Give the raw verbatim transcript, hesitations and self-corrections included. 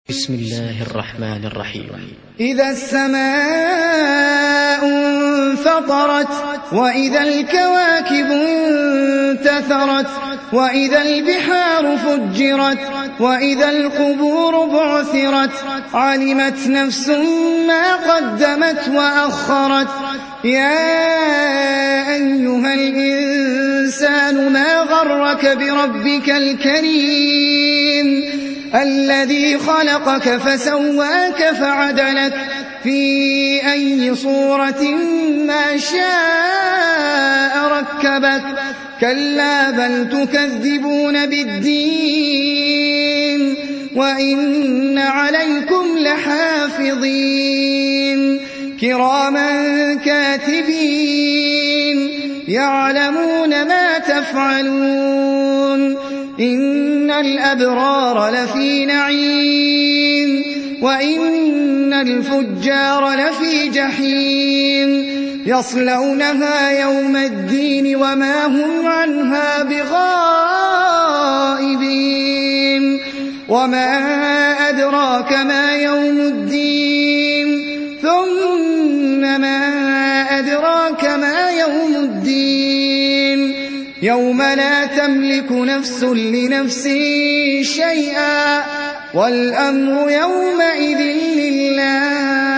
بسم الله الرحمن الرحيم. إذا السماء انفطرت وإذا الكواكب انتثرت وإذا البحار فجرت وإذا القبور بعثرت علمت نفس ما قدمت وأخرت. يا أيها الإنسان ما غرك بربك الكريم الذي خلقك فسواك فعدلك في أي صورة ما شاء ركبك. كلا بل تكذبون بالدين وإن عليكم لحافظين كراما كاتبين يعلمون ما تفعلون. إن الأبرار لفي نعيم وإن الفجار لفي جحيم يصلونها يوم الدين وما هم عنها بغائبين. وما أدراك ما يوم الدين ثم ما أدراك ما يوم الدين يوم لا تملك نفس لنفس شيئا والأمر يومئذ لله.